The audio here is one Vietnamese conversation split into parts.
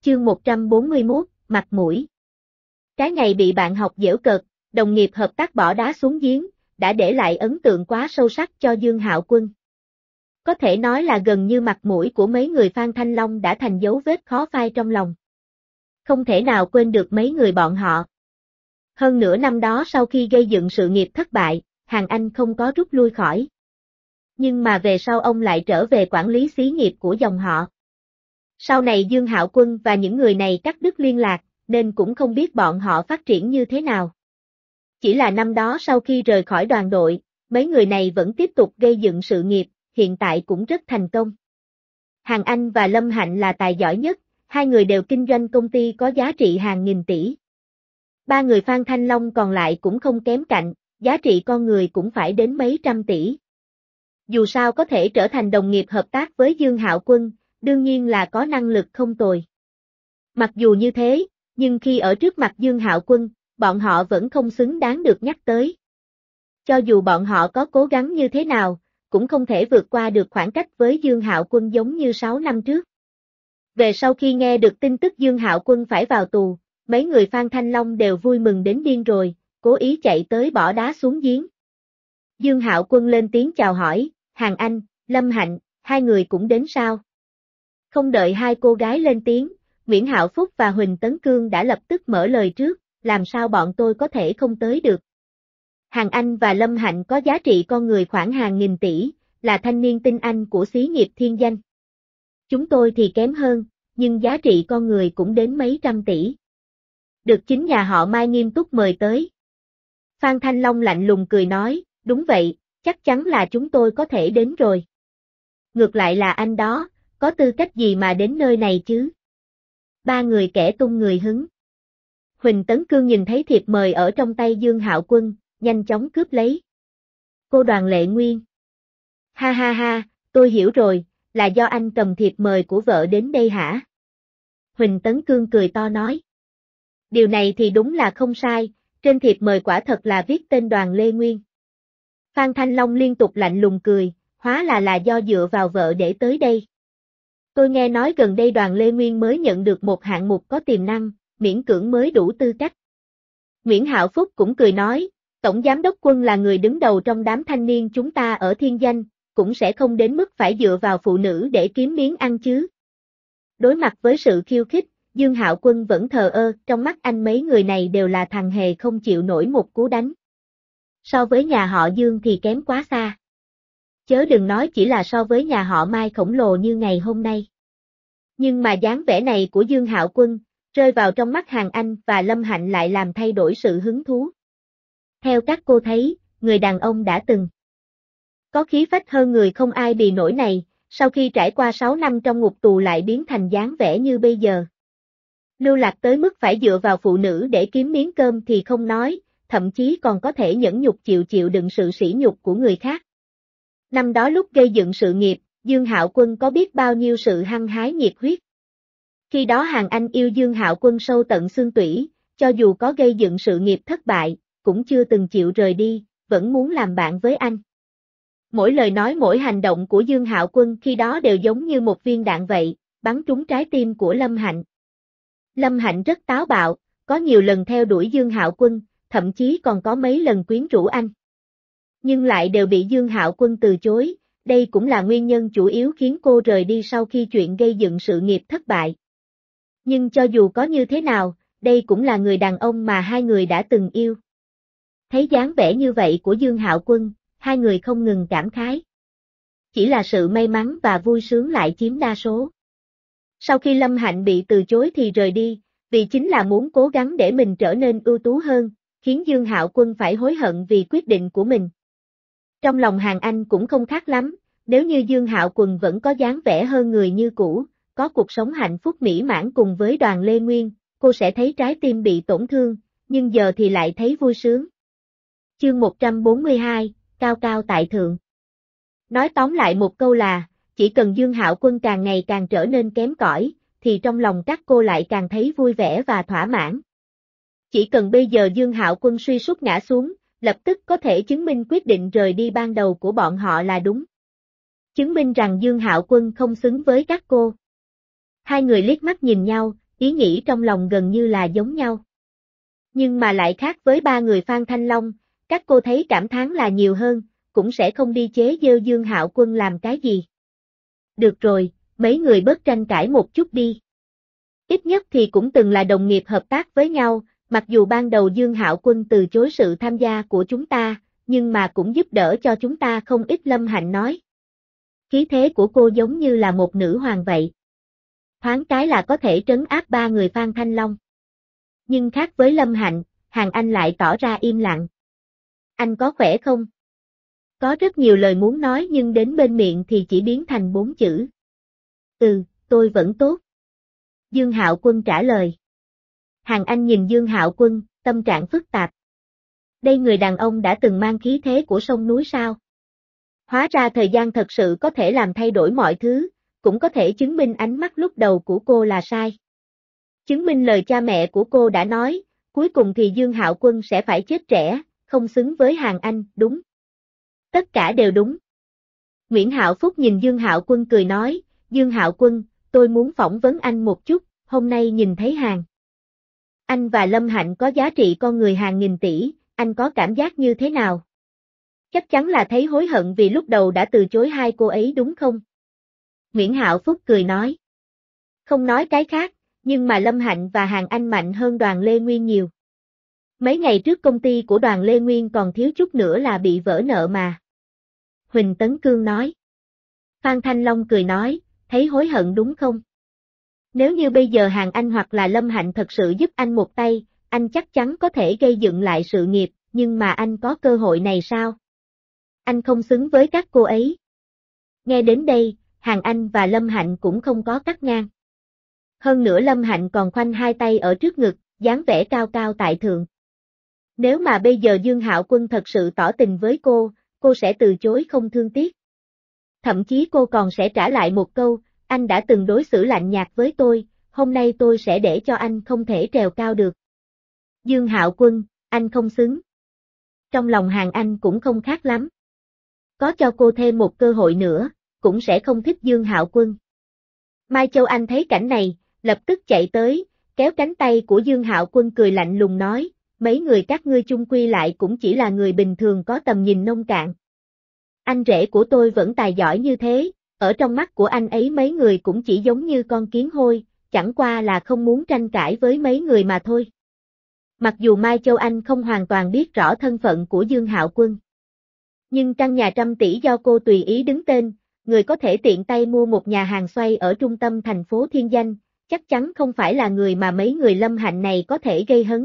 Chương 141, mặt mũi. Cái ngày bị bạn học giễu cợt, đồng nghiệp hợp tác bỏ đá xuống giếng, đã để lại ấn tượng quá sâu sắc cho Dương Hạo Quân. Có thể nói là gần như mặt mũi của mấy người Phan Thanh Long đã thành dấu vết khó phai trong lòng. Không thể nào quên được mấy người bọn họ. Hơn nửa năm đó sau khi gây dựng sự nghiệp thất bại, Hàn Anh không có rút lui khỏi. Nhưng mà về sau ông lại trở về quản lý xí nghiệp của dòng họ. Sau này Dương Hạo Quân và những người này cắt đứt liên lạc, nên cũng không biết bọn họ phát triển như thế nào. Chỉ là năm đó sau khi rời khỏi đoàn đội, mấy người này vẫn tiếp tục gây dựng sự nghiệp, hiện tại cũng rất thành công. Hàn Anh và Lâm Hạnh là tài giỏi nhất, hai người đều kinh doanh công ty có giá trị hàng nghìn tỷ. Ba người Phan Thanh Long còn lại cũng không kém cạnh, giá trị con người cũng phải đến mấy trăm tỷ. Dù sao có thể trở thành đồng nghiệp hợp tác với Dương Hạo Quân, đương nhiên là có năng lực không tồi. Mặc dù như thế, nhưng khi ở trước mặt Dương Hạo Quân, bọn họ vẫn không xứng đáng được nhắc tới. Cho dù bọn họ có cố gắng như thế nào, cũng không thể vượt qua được khoảng cách với Dương Hạo Quân giống như 6 năm trước. Về sau khi nghe được tin tức Dương Hạo Quân phải vào tù, mấy người Phan Thanh Long đều vui mừng đến điên rồi, cố ý chạy tới bỏ đá xuống giếng. Dương Hạo Quân lên tiếng chào hỏi, Hàn Anh, Lâm Hạnh, hai người cũng đến sao? Không đợi hai cô gái lên tiếng, Nguyễn Hạo Phúc và Huỳnh Tấn Cương đã lập tức mở lời trước, làm sao bọn tôi có thể không tới được. Hàn Anh và Lâm Hạnh có giá trị con người khoảng hàng nghìn tỷ, là thanh niên tinh anh của xí nghiệp Thiên Danh. Chúng tôi thì kém hơn, nhưng giá trị con người cũng đến mấy trăm tỷ. Được chính nhà họ Mai nghiêm túc mời tới. Phan Thanh Long lạnh lùng cười nói, đúng vậy, chắc chắn là chúng tôi có thể đến rồi. Ngược lại là anh đó, có tư cách gì mà đến nơi này chứ? Ba người kẻ tung người hứng. Huỳnh Tấn Cương nhìn thấy thiệp mời ở trong tay Dương Hạo Quân, nhanh chóng cướp lấy. Cô Đoàn Lệ Nguyên. Ha ha ha, tôi hiểu rồi, là do anh cầm thiệp mời của vợ đến đây hả? Huỳnh Tấn Cương cười to nói. Điều này thì đúng là không sai, trên thiệp mời quả thật là viết tên Đoàn Lê Nguyên. Phan Thanh Long liên tục lạnh lùng cười, hóa là do dựa vào vợ để tới đây. Tôi nghe nói gần đây Đoàn Lê Nguyên mới nhận được một hạng mục có tiềm năng, miễn cưỡng mới đủ tư cách. Nguyễn Hạo Phúc cũng cười nói, Tổng Giám đốc Quân là người đứng đầu trong đám thanh niên chúng ta ở Thiên Danh, cũng sẽ không đến mức phải dựa vào phụ nữ để kiếm miếng ăn chứ. Đối mặt với sự khiêu khích, Dương Hạo Quân vẫn thờ ơ, trong mắt anh mấy người này đều là thằng hề không chịu nổi một cú đánh. So với nhà họ Dương thì kém quá xa. Chớ đừng nói chỉ là so với nhà họ Mai khổng lồ như ngày hôm nay. Nhưng mà dáng vẻ này của Dương Hạo Quân, rơi vào trong mắt Hàn Anh và Lâm Hạnh lại làm thay đổi sự hứng thú. Theo các cô thấy, người đàn ông đã từng có khí phách hơn người không ai bì nổi này, sau khi trải qua 6 năm trong ngục tù lại biến thành dáng vẻ như bây giờ. Lưu lạc tới mức phải dựa vào phụ nữ để kiếm miếng cơm thì không nói, thậm chí còn có thể nhẫn nhục chịu đựng sự sỉ nhục của người khác. Năm đó lúc gây dựng sự nghiệp, Dương Hạo Quân có biết bao nhiêu sự hăng hái nhiệt huyết. Khi đó Hàn Anh yêu Dương Hạo Quân sâu tận xương tủy, cho dù có gây dựng sự nghiệp thất bại, cũng chưa từng chịu rời đi, vẫn muốn làm bạn với anh. Mỗi lời nói mỗi hành động của Dương Hạo Quân khi đó đều giống như một viên đạn vậy, bắn trúng trái tim của Lâm Hạnh. Lâm Hạnh rất táo bạo, có nhiều lần theo đuổi Dương Hạo Quân, thậm chí còn có mấy lần quyến rũ anh. Nhưng lại đều bị Dương Hạo Quân từ chối, đây cũng là nguyên nhân chủ yếu khiến cô rời đi sau khi chuyện gây dựng sự nghiệp thất bại. Nhưng cho dù có như thế nào, đây cũng là người đàn ông mà hai người đã từng yêu. Thấy dáng vẻ như vậy của Dương Hạo Quân, hai người không ngừng cảm khái. Chỉ là sự may mắn và vui sướng lại chiếm đa số. Sau khi Lâm Hạnh bị từ chối thì rời đi, vì chính là muốn cố gắng để mình trở nên ưu tú hơn, khiến Dương Hạo Quân phải hối hận vì quyết định của mình. Trong lòng Hàn Anh cũng không khác lắm, nếu như Dương Hạo Quân vẫn có dáng vẻ hơn người như cũ, có cuộc sống hạnh phúc mỹ mãn cùng với Đoàn Lê Nguyên, cô sẽ thấy trái tim bị tổn thương, nhưng giờ thì lại thấy vui sướng. Chương 142, cao cao tại thượng. Nói tóm lại một câu là, chỉ cần Dương Hạo Quân càng ngày càng trở nên kém cỏi, thì trong lòng các cô lại càng thấy vui vẻ và thỏa mãn. Chỉ cần bây giờ Dương Hạo Quân suy sút ngã xuống, lập tức có thể chứng minh quyết định rời đi ban đầu của bọn họ là đúng. Chứng minh rằng Dương Hạo Quân không xứng với các cô. Hai người liếc mắt nhìn nhau, ý nghĩ trong lòng gần như là giống nhau. Nhưng mà lại khác với ba người Phan Thanh Long, các cô thấy cảm thán là nhiều hơn, cũng sẽ không đi chế giễu Dương Hạo Quân làm cái gì. Được rồi, mấy người bớt tranh cãi một chút đi. Ít nhất thì cũng từng là đồng nghiệp hợp tác với nhau, mặc dù ban đầu Dương Hạo Quân từ chối sự tham gia của chúng ta, nhưng mà cũng giúp đỡ cho chúng ta không ít. Lâm Hạnh nói. Khí thế của cô giống như là một nữ hoàng vậy. Thoáng cái là có thể trấn áp ba người Phan Thanh Long. Nhưng khác với Lâm Hạnh, Hàn Anh lại tỏ ra im lặng. Anh có khỏe không? Có rất nhiều lời muốn nói nhưng đến bên miệng thì chỉ biến thành 4 chữ. Tôi vẫn tốt. Dương Hạo Quân trả lời. Hàn Anh nhìn Dương Hạo Quân, tâm trạng phức tạp. Đây người đàn ông đã từng mang khí thế của sông núi sao? Hóa ra thời gian thật sự có thể làm thay đổi mọi thứ, cũng có thể chứng minh ánh mắt lúc đầu của cô là sai. Chứng minh lời cha mẹ của cô đã nói, cuối cùng thì Dương Hạo Quân sẽ phải chết trẻ, không xứng với Hàn Anh, đúng. Tất cả đều đúng. Nguyễn Hạo Phúc nhìn Dương Hạo Quân cười nói, Dương Hạo Quân, tôi muốn phỏng vấn anh một chút, hôm nay nhìn thấy Hàn Anh và Lâm Hạnh có giá trị con người hàng nghìn tỷ, anh có cảm giác như thế nào? Chắc chắn là thấy hối hận vì lúc đầu đã từ chối hai cô ấy đúng không? Nguyễn Hạo Phúc cười nói. Không nói cái khác, nhưng mà Lâm Hạnh và Hàn Anh mạnh hơn Đoàn Lê Nguyên nhiều. Mấy ngày trước công ty của Đoàn Lê Nguyên còn thiếu chút nữa là bị vỡ nợ mà. Huỳnh Tấn Cương nói. Phan Thanh Long cười nói, thấy hối hận đúng không? Nếu như bây giờ Hàn Anh hoặc là Lâm Hạnh thật sự giúp anh một tay, anh chắc chắn có thể gây dựng lại sự nghiệp, nhưng mà anh có cơ hội này sao? Anh không xứng với các cô ấy. Nghe đến đây, Hàn Anh và Lâm Hạnh cũng không có cắt ngang. Hơn nữa Lâm Hạnh còn khoanh hai tay ở trước ngực, dáng vẻ cao cao tại thượng. Nếu mà bây giờ Dương Hạo Quân thật sự tỏ tình với cô sẽ từ chối không thương tiếc. Thậm chí cô còn sẽ trả lại một câu, anh đã từng đối xử lạnh nhạt với tôi, hôm nay tôi sẽ để cho anh không thể trèo cao được. Dương Hạo Quân, anh không xứng. Trong lòng Hàn Anh cũng không khác lắm. Có cho cô thêm một cơ hội nữa, cũng sẽ không thích Dương Hạo Quân. Mai Châu Anh thấy cảnh này, lập tức chạy tới, kéo cánh tay của Dương Hạo Quân cười lạnh lùng nói, mấy người các ngươi chung quy lại cũng chỉ là người bình thường có tầm nhìn nông cạn. Anh rể của tôi vẫn tài giỏi như thế, ở trong mắt của anh ấy mấy người cũng chỉ giống như con kiến hôi, chẳng qua là không muốn tranh cãi với mấy người mà thôi. Mặc dù Mai Châu Anh không hoàn toàn biết rõ thân phận của Dương Hạo Quân. Nhưng căn nhà trăm tỷ do cô tùy ý đứng tên, người có thể tiện tay mua một nhà hàng xoay ở trung tâm thành phố Thiên Danh, chắc chắn không phải là người mà mấy người Lâm Hạnh này có thể gây hấn.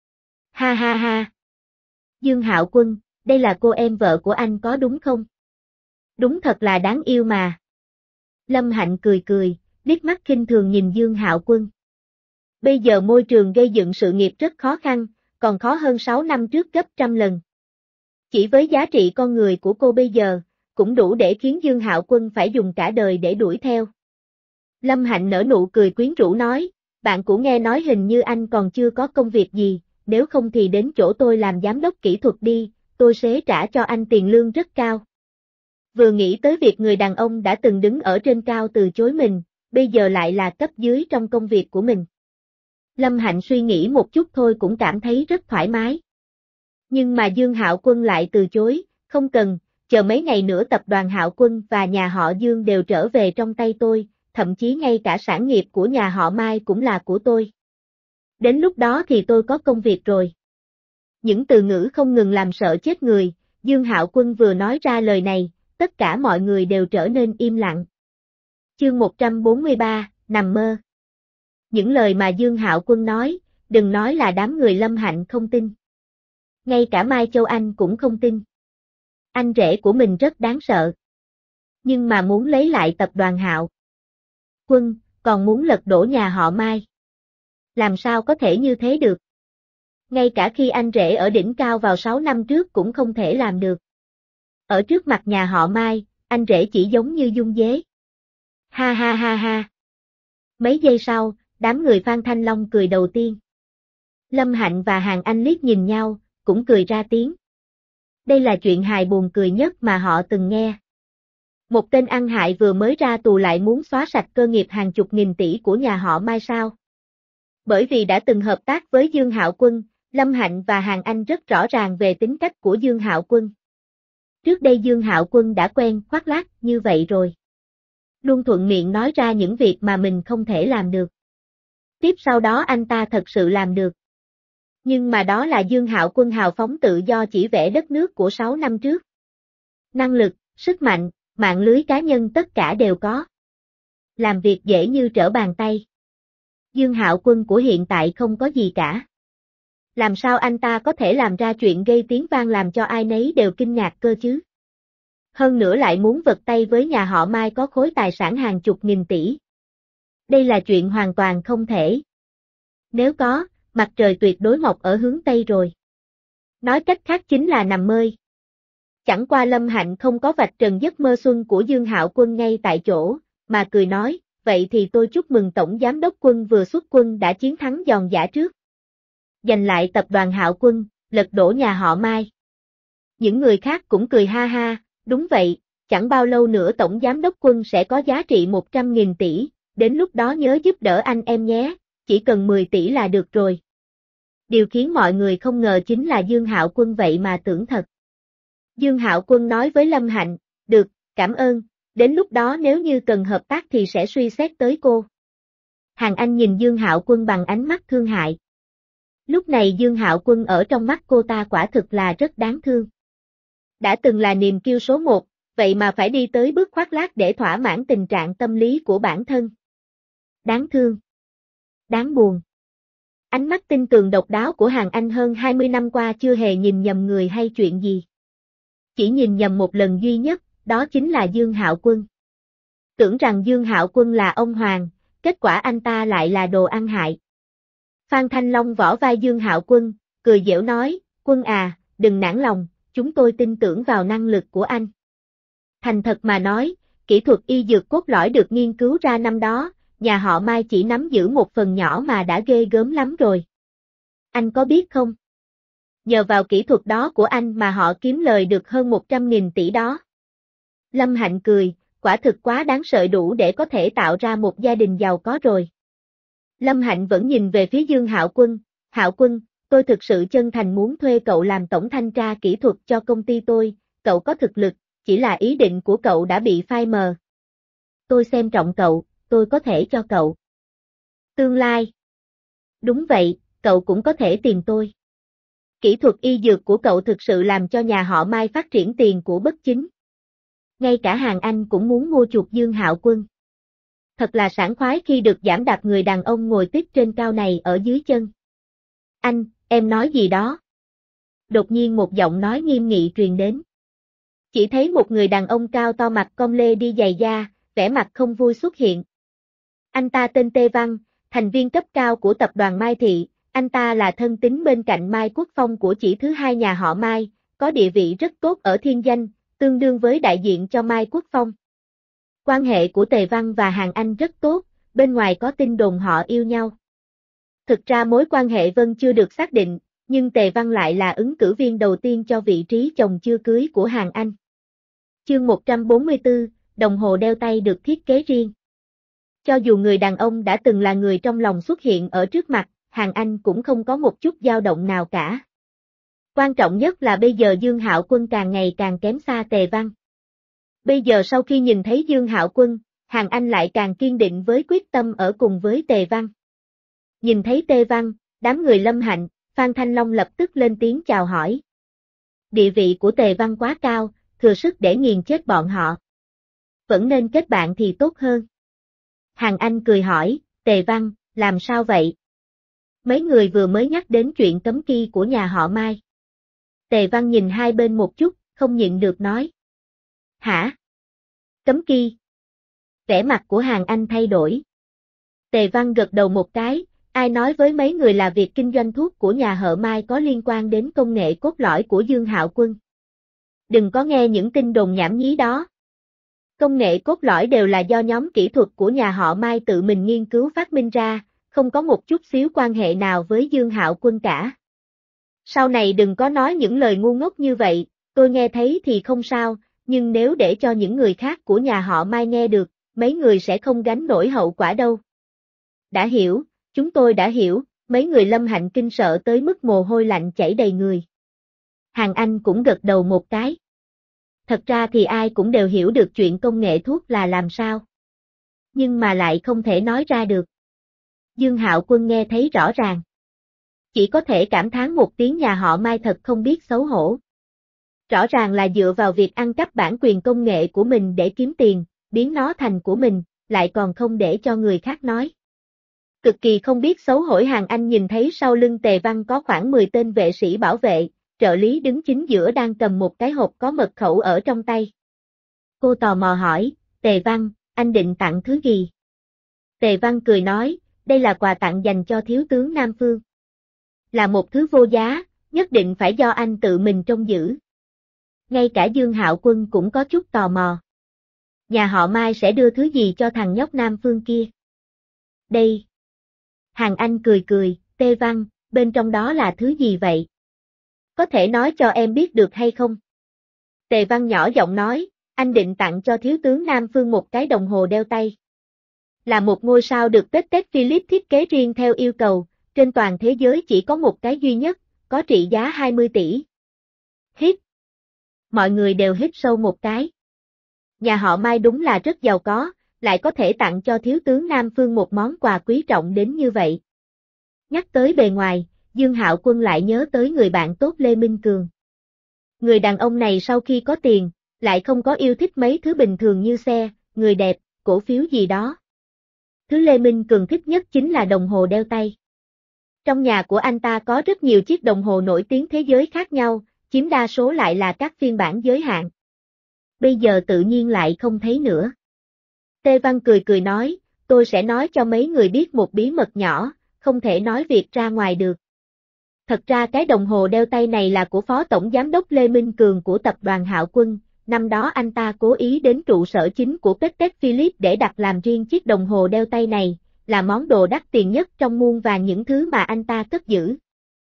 Ha ha ha. Dương Hạo Quân, đây là cô em vợ của anh có đúng không? Đúng thật là đáng yêu mà. Lâm Hạnh cười cười, liếc mắt khinh thường nhìn Dương Hạo Quân. Bây giờ môi trường gây dựng sự nghiệp rất khó khăn, còn khó hơn 6 năm trước gấp trăm lần. Chỉ với giá trị con người của cô bây giờ, cũng đủ để khiến Dương Hạo Quân phải dùng cả đời để đuổi theo. Lâm Hạnh nở nụ cười quyến rũ nói, bạn cũng nghe nói hình như anh còn chưa có công việc gì, nếu không thì đến chỗ tôi làm giám đốc kỹ thuật đi, tôi sẽ trả cho anh tiền lương rất cao. Vừa nghĩ tới việc người đàn ông đã từng đứng ở trên cao từ chối mình, bây giờ lại là cấp dưới trong công việc của mình. Lâm Hạnh suy nghĩ một chút thôi cũng cảm thấy rất thoải mái. Nhưng mà Dương Hạo Quân lại từ chối, không cần, chờ mấy ngày nữa tập đoàn Hạo Quân và nhà họ Dương đều trở về trong tay tôi, thậm chí ngay cả sản nghiệp của nhà họ Mai cũng là của tôi. Đến lúc đó thì tôi có công việc rồi. Những từ ngữ không ngừng làm sợ chết người, Dương Hạo Quân vừa nói ra lời này, tất cả mọi người đều trở nên im lặng. Chương 143, nằm mơ. Những lời mà Dương Hạo Quân nói, đừng nói là đám người Lâm Hạnh không tin. Ngay cả Mai Châu Anh cũng không tin. Anh rể của mình rất đáng sợ. Nhưng mà muốn lấy lại tập đoàn Hạo Quân, còn muốn lật đổ nhà họ Mai. Làm sao có thể như thế được? Ngay cả khi anh rể ở đỉnh cao vào 6 năm trước cũng không thể làm được. Ở trước mặt nhà họ Mai, anh rể chỉ giống như dung dế. Ha ha ha ha. Mấy giây sau, đám người Phan Thanh Long cười đầu tiên. Lâm Hạnh và Hàn Anh liếc nhìn nhau, cũng cười ra tiếng. Đây là chuyện hài buồn cười nhất mà họ từng nghe. Một tên ăn hại vừa mới ra tù lại muốn xóa sạch cơ nghiệp hàng chục nghìn tỷ của nhà họ Mai sao? Bởi vì đã từng hợp tác với Dương Hạo Quân, Lâm Hạnh và Hàn Anh rất rõ ràng về tính cách của Dương Hạo Quân. Trước đây Dương Hạo Quân đã quen khoác lác như vậy rồi. Luôn thuận miệng nói ra những việc mà mình không thể làm được. Tiếp sau đó anh ta thật sự làm được. Nhưng mà đó là Dương Hạo Quân hào phóng tự do chỉ vẽ đất nước của 6 năm trước. Năng lực, sức mạnh, mạng lưới cá nhân tất cả đều có. Làm việc dễ như trở bàn tay. Dương Hạo Quân của hiện tại không có gì cả. Làm sao anh ta có thể làm ra chuyện gây tiếng vang làm cho ai nấy đều kinh ngạc cơ chứ? Hơn nữa lại muốn vật tay với nhà họ Mai có khối tài sản hàng chục nghìn tỷ. Đây là chuyện hoàn toàn không thể. Nếu có, mặt trời tuyệt đối mọc ở hướng Tây rồi. Nói cách khác chính là nằm mơ. Chẳng qua Lâm Hạnh không có vạch trần giấc mơ xuân của Dương Hạo Quân ngay tại chỗ, mà cười nói, vậy thì tôi chúc mừng Tổng Giám đốc Quân vừa xuất quân đã chiến thắng giòn giã trước. Giành lại tập đoàn Hạo Quân, lật đổ nhà họ Mai. Những người khác cũng cười ha ha, đúng vậy, chẳng bao lâu nữa Tổng Giám đốc Quân sẽ có giá trị 100.000 tỷ, đến lúc đó nhớ giúp đỡ anh em nhé, chỉ cần 10 tỷ là được rồi. Điều khiến mọi người không ngờ chính là Dương Hạo Quân vậy mà tưởng thật. Dương Hạo Quân nói với Lâm Hạnh, được, cảm ơn, đến lúc đó nếu như cần hợp tác thì sẽ suy xét tới cô. Hàn Anh nhìn Dương Hạo Quân bằng ánh mắt thương hại. Lúc này Dương Hạo Quân ở trong mắt cô ta quả thực là rất đáng thương. Đã từng là niềm kiêu số 1, vậy mà phải đi tới bước khoác lác để thỏa mãn tình trạng tâm lý của bản thân. Đáng thương. Đáng buồn. Ánh mắt tinh tường độc đáo của Hàn Anh hơn 20 năm qua chưa hề nhìn nhầm người hay chuyện gì. Chỉ nhìn nhầm một lần duy nhất, đó chính là Dương Hạo Quân. Tưởng rằng Dương Hạo Quân là ông hoàng, kết quả anh ta lại là đồ ăn hại. Phan Thanh Long vỗ vai Dương Hạo Quân, cười giễu nói, Quân à, đừng nản lòng, chúng tôi tin tưởng vào năng lực của anh. Thành thật mà nói, kỹ thuật y dược cốt lõi được nghiên cứu ra năm đó, nhà họ Mai chỉ nắm giữ một phần nhỏ mà đã ghê gớm lắm rồi. Anh có biết không? Nhờ vào kỹ thuật đó của anh mà họ kiếm lời được hơn 100.000 tỷ đó. Lâm Hạnh cười, quả thực quá đáng sợ đủ để có thể tạo ra một gia đình giàu có rồi. Lâm Hạnh vẫn nhìn về phía Dương Hạo Quân, Hạo Quân, tôi thực sự chân thành muốn thuê cậu làm tổng thanh tra kỹ thuật cho công ty tôi, cậu có thực lực, chỉ là ý định của cậu đã bị phai mờ. Tôi xem trọng cậu, tôi có thể cho cậu. Tương lai. Đúng vậy, cậu cũng có thể tìm tôi. Kỹ thuật y dược của cậu thực sự làm cho nhà họ Mai phát triển tiền của bất chính. Ngay cả Hàn Anh cũng muốn mua chuộc Dương Hạo Quân. Thật là sảng khoái khi được giẫm đạp người đàn ông ngồi tiếp trên cao này ở dưới chân. Anh, em nói gì đó? Đột nhiên một giọng nói nghiêm nghị truyền đến. Chỉ thấy một người đàn ông cao to mặt cong lê đi giày da, vẻ mặt không vui xuất hiện. Anh ta tên Tê Văn, thành viên cấp cao của tập đoàn Mai Thị, anh ta là thân tín bên cạnh Mai Quốc Phong của chị thứ hai nhà họ Mai, có địa vị rất tốt ở Thiên Danh, tương đương với đại diện cho Mai Quốc Phong. Quan hệ của Tề Văn và Hàn Anh rất tốt, bên ngoài có tin đồn họ yêu nhau. Thực ra mối quan hệ Vân chưa được xác định, nhưng Tề Văn lại là ứng cử viên đầu tiên cho vị trí chồng chưa cưới của Hàn Anh. Chương 144, đồng hồ đeo tay được thiết kế riêng. Cho dù người đàn ông đã từng là người trong lòng xuất hiện ở trước mặt, Hàn Anh cũng không có một chút dao động nào cả. Quan trọng nhất là bây giờ Dương Hạo Quân càng ngày càng kém xa Tề Văn. Bây giờ sau khi nhìn thấy Dương Hạo Quân, Hàn Anh lại càng kiên định với quyết tâm ở cùng với Tề Văn. Nhìn thấy Tề Văn, đám người Lâm Hạnh, Phan Thanh Long lập tức lên tiếng chào hỏi. Địa vị của Tề Văn quá cao, thừa sức để nghiền chết bọn họ. Vẫn nên kết bạn thì tốt hơn. Hàn Anh cười hỏi, Tề Văn, làm sao vậy? Mấy người vừa mới nhắc đến chuyện cấm kỵ của nhà họ Mai. Tề Văn nhìn hai bên một chút, không nhịn được nói. Hả? Cấm kỵ? Vẻ mặt của Hàn Anh thay đổi. Tề Văn gật đầu một cái, ai nói với mấy người là việc kinh doanh thuốc của nhà họ Mai có liên quan đến công nghệ cốt lõi của Dương Hạo Quân. Đừng có nghe những tin đồn nhảm nhí đó. Công nghệ cốt lõi đều là do nhóm kỹ thuật của nhà họ Mai tự mình nghiên cứu phát minh ra, không có một chút xíu quan hệ nào với Dương Hạo Quân cả. Sau này đừng có nói những lời ngu ngốc như vậy, tôi nghe thấy thì không sao, nhưng nếu để cho những người khác của nhà họ Mai nghe được, mấy người sẽ không gánh nổi hậu quả đâu. Đã hiểu, Chúng tôi đã hiểu, mấy người Lâm Hạnh kinh sợ tới mức mồ hôi lạnh chảy đầy người. Hàng Anh cũng gật đầu một cái. Thật ra thì ai cũng đều hiểu được chuyện công nghệ thuốc là làm sao. Nhưng mà lại không thể nói ra được. Dương Hạo Quân nghe thấy rõ ràng. Chỉ có thể cảm thán một tiếng nhà họ Mai thật không biết xấu hổ. Rõ ràng là dựa vào việc ăn cắp bản quyền công nghệ của mình để kiếm tiền, biến nó thành của mình, lại còn không để cho người khác nói. Cực kỳ không biết xấu hổ. Hàng Anh nhìn thấy sau lưng Tề Văn có khoảng 10 tên vệ sĩ bảo vệ, trợ lý đứng chính giữa đang cầm một cái hộp có mật khẩu ở trong tay. Cô tò mò hỏi, Tề Văn, anh định tặng thứ gì? Tề Văn cười nói, đây là quà tặng dành cho thiếu tướng Nam Phương. Là một thứ vô giá, nhất định phải do anh tự mình trông giữ. Ngay cả Dương Hạo Quân cũng có chút tò mò. Nhà họ Mai sẽ đưa thứ gì cho thằng nhóc Nam Phương kia? Đây. Hàng Anh cười cười, Tề Văn, bên trong đó là thứ gì vậy? Có thể nói cho em biết được hay không? Tề Văn nhỏ giọng nói, anh định tặng cho thiếu tướng Nam Phương một cái đồng hồ đeo tay. Là một ngôi sao được Patek Philippe thiết kế riêng theo yêu cầu, trên toàn thế giới chỉ có một cái duy nhất, có trị giá 20 tỷ. Hít. Mọi người đều hít sâu một cái. Nhà họ Mai đúng là rất giàu có, lại có thể tặng cho thiếu tướng Nam Phương một món quà quý trọng đến như vậy. Nhắc tới bề ngoài, Dương Hạo Quân lại nhớ tới người bạn tốt Lê Minh Cường. Người đàn ông này sau khi có tiền, lại không có yêu thích mấy thứ bình thường như xe, người đẹp, cổ phiếu gì đó. Thứ Lê Minh Cường thích nhất chính là đồng hồ đeo tay. Trong nhà của anh ta có rất nhiều chiếc đồng hồ nổi tiếng thế giới khác nhau, chiếm đa số lại là các phiên bản giới hạn. Bây giờ tự nhiên lại không thấy nữa. Tề Văn cười nói, tôi sẽ nói cho mấy người biết một bí mật nhỏ, không thể nói việc ra ngoài được. Thật ra cái đồng hồ đeo tay này là của Phó Tổng Giám đốc Lê Minh Cường của tập đoàn Hạo Quân, năm đó anh ta cố ý đến trụ sở chính của Patek Philippe để đặt làm riêng chiếc đồng hồ đeo tay này, là món đồ đắt tiền nhất trong muôn vàn những thứ mà anh ta cất giữ.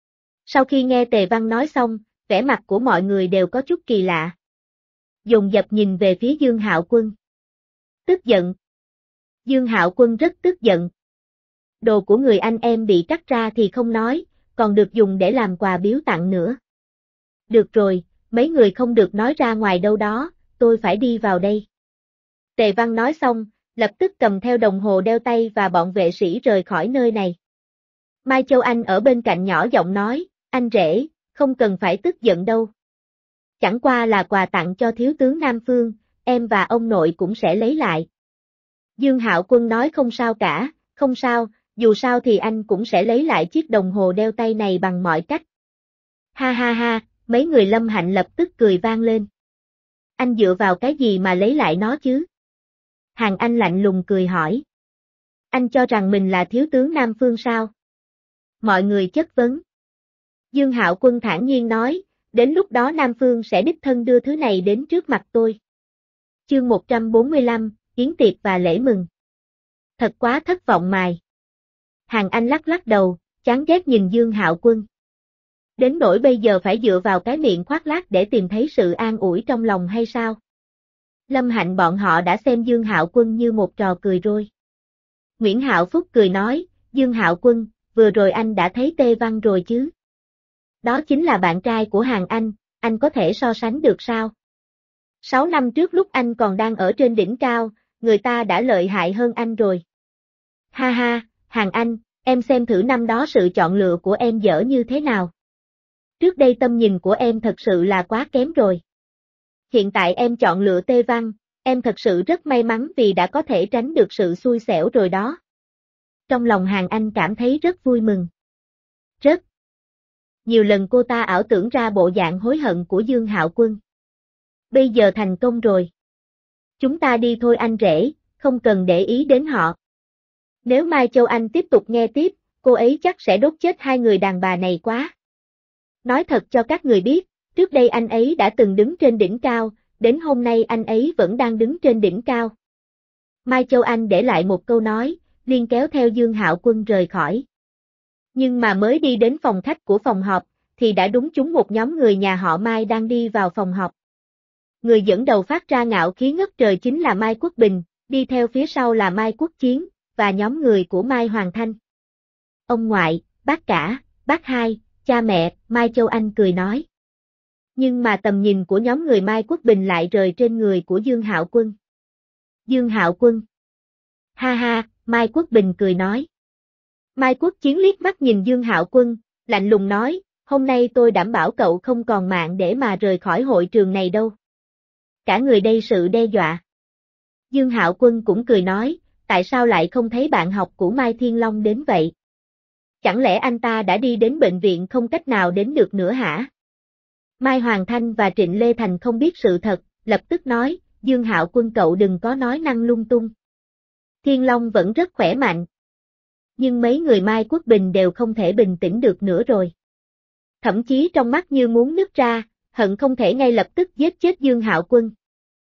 Sau khi nghe Tề Văn nói xong, vẻ mặt của mọi người đều có chút kỳ lạ. Dồn dập nhìn về phía Dương Hạo Quân. Tức giận. Dương Hạo Quân rất tức giận. Đồ của người anh em bị cắt ra thì không nói, còn được dùng để làm quà biếu tặng nữa. Được rồi, mấy người không được nói ra ngoài đâu đó, tôi phải đi vào đây. Tề Văn nói xong, lập tức cầm theo đồng hồ đeo tay và bọn vệ sĩ rời khỏi nơi này. Mai Châu Anh ở bên cạnh nhỏ giọng nói, anh rể, không cần phải tức giận đâu. Chẳng qua là quà tặng cho thiếu tướng Nam Phương, em và ông nội cũng sẽ lấy lại. Dương Hạo Quân nói không sao cả, không sao, dù sao thì anh cũng sẽ lấy lại chiếc đồng hồ đeo tay này bằng mọi cách. Ha ha ha, mấy người Lâm Hạnh lập tức cười vang lên. Anh dựa vào cái gì mà lấy lại nó chứ? Hàng Anh lạnh lùng cười hỏi. Anh cho rằng mình là thiếu tướng Nam Phương sao? Mọi người chất vấn. Dương Hạo Quân thản nhiên nói, đến lúc đó Nam Phương sẽ đích thân đưa thứ này đến trước mặt tôi. Chương 145, Yến tiệc và lễ mừng. Thật quá thất vọng mài. Hàng Anh lắc lắc đầu, chán ghét nhìn Dương Hạo Quân. Đến nỗi bây giờ phải dựa vào cái miệng khoác lác để tìm thấy sự an ủi trong lòng hay sao? Lâm Hạnh bọn họ đã xem Dương Hạo Quân như một trò cười rôi. Nguyễn Hạo Phúc cười nói, Dương Hạo Quân, vừa rồi anh đã thấy Tề Văn rồi chứ? Đó chính là bạn trai của Hàng anh có thể so sánh được sao? 6 năm trước lúc anh còn đang ở trên đỉnh cao, người ta đã lợi hại hơn anh rồi. Ha ha, Hàng Anh, em xem thử năm đó sự chọn lựa của em dở như thế nào. Trước đây tâm nhìn của em thật sự là quá kém rồi. Hiện tại em chọn lựa Tề Văn, em thật sự rất may mắn vì đã có thể tránh được sự xui xẻo rồi đó. Trong lòng Hàng Anh cảm thấy rất vui mừng. Rất. Nhiều lần cô ta ảo tưởng ra bộ dạng hối hận của Dương Hạo Quân. Bây giờ thành công rồi. Chúng ta đi thôi anh rể, không cần để ý đến họ. Nếu Mai Châu Anh tiếp tục nghe tiếp, cô ấy chắc sẽ đốt chết hai người đàn bà này quá. Nói thật cho các người biết, trước đây anh ấy đã từng đứng trên đỉnh cao, đến hôm nay anh ấy vẫn đang đứng trên đỉnh cao. Mai Châu Anh để lại một câu nói, liền kéo theo Dương Hạo Quân rời khỏi. Nhưng mà mới đi đến phòng khách của phòng họp, thì đã đúng trúng một nhóm người nhà họ Mai đang đi vào phòng họp. Người dẫn đầu phát ra ngạo khí ngất trời chính là Mai Quốc Bình, đi theo phía sau là Mai Quốc Chiến, và nhóm người của Mai Hoàng Thanh. ông ngoại, bác cả, bác hai, cha mẹ, Mai Châu Anh cười nói. Nhưng mà tầm nhìn của nhóm người Mai Quốc Bình lại rời trên người của Dương Hạo Quân. Dương Hạo Quân. Ha ha, Mai Quốc Bình cười nói. Mai Quốc Chiến liếc mắt nhìn Dương Hạo Quân, lạnh lùng nói, hôm nay tôi đảm bảo cậu không còn mạng để mà rời khỏi hội trường này đâu. Cả người đây sự đe dọa. Dương Hạo Quân cũng cười nói, tại sao lại không thấy bạn học của Mai Thiên Long đến vậy? Chẳng lẽ anh ta đã đi đến bệnh viện không cách nào đến được nữa hả? Mai Hoàng Thanh và Trịnh Lê Thành không biết sự thật, lập tức nói, Dương Hạo Quân cậu đừng có nói năng lung tung. Thiên Long vẫn rất khỏe mạnh. Nhưng mấy người Mai Quốc Bình đều không thể bình tĩnh được nữa rồi. Thậm chí trong mắt như muốn nứt ra, hận không thể ngay lập tức giết chết Dương Hạo Quân.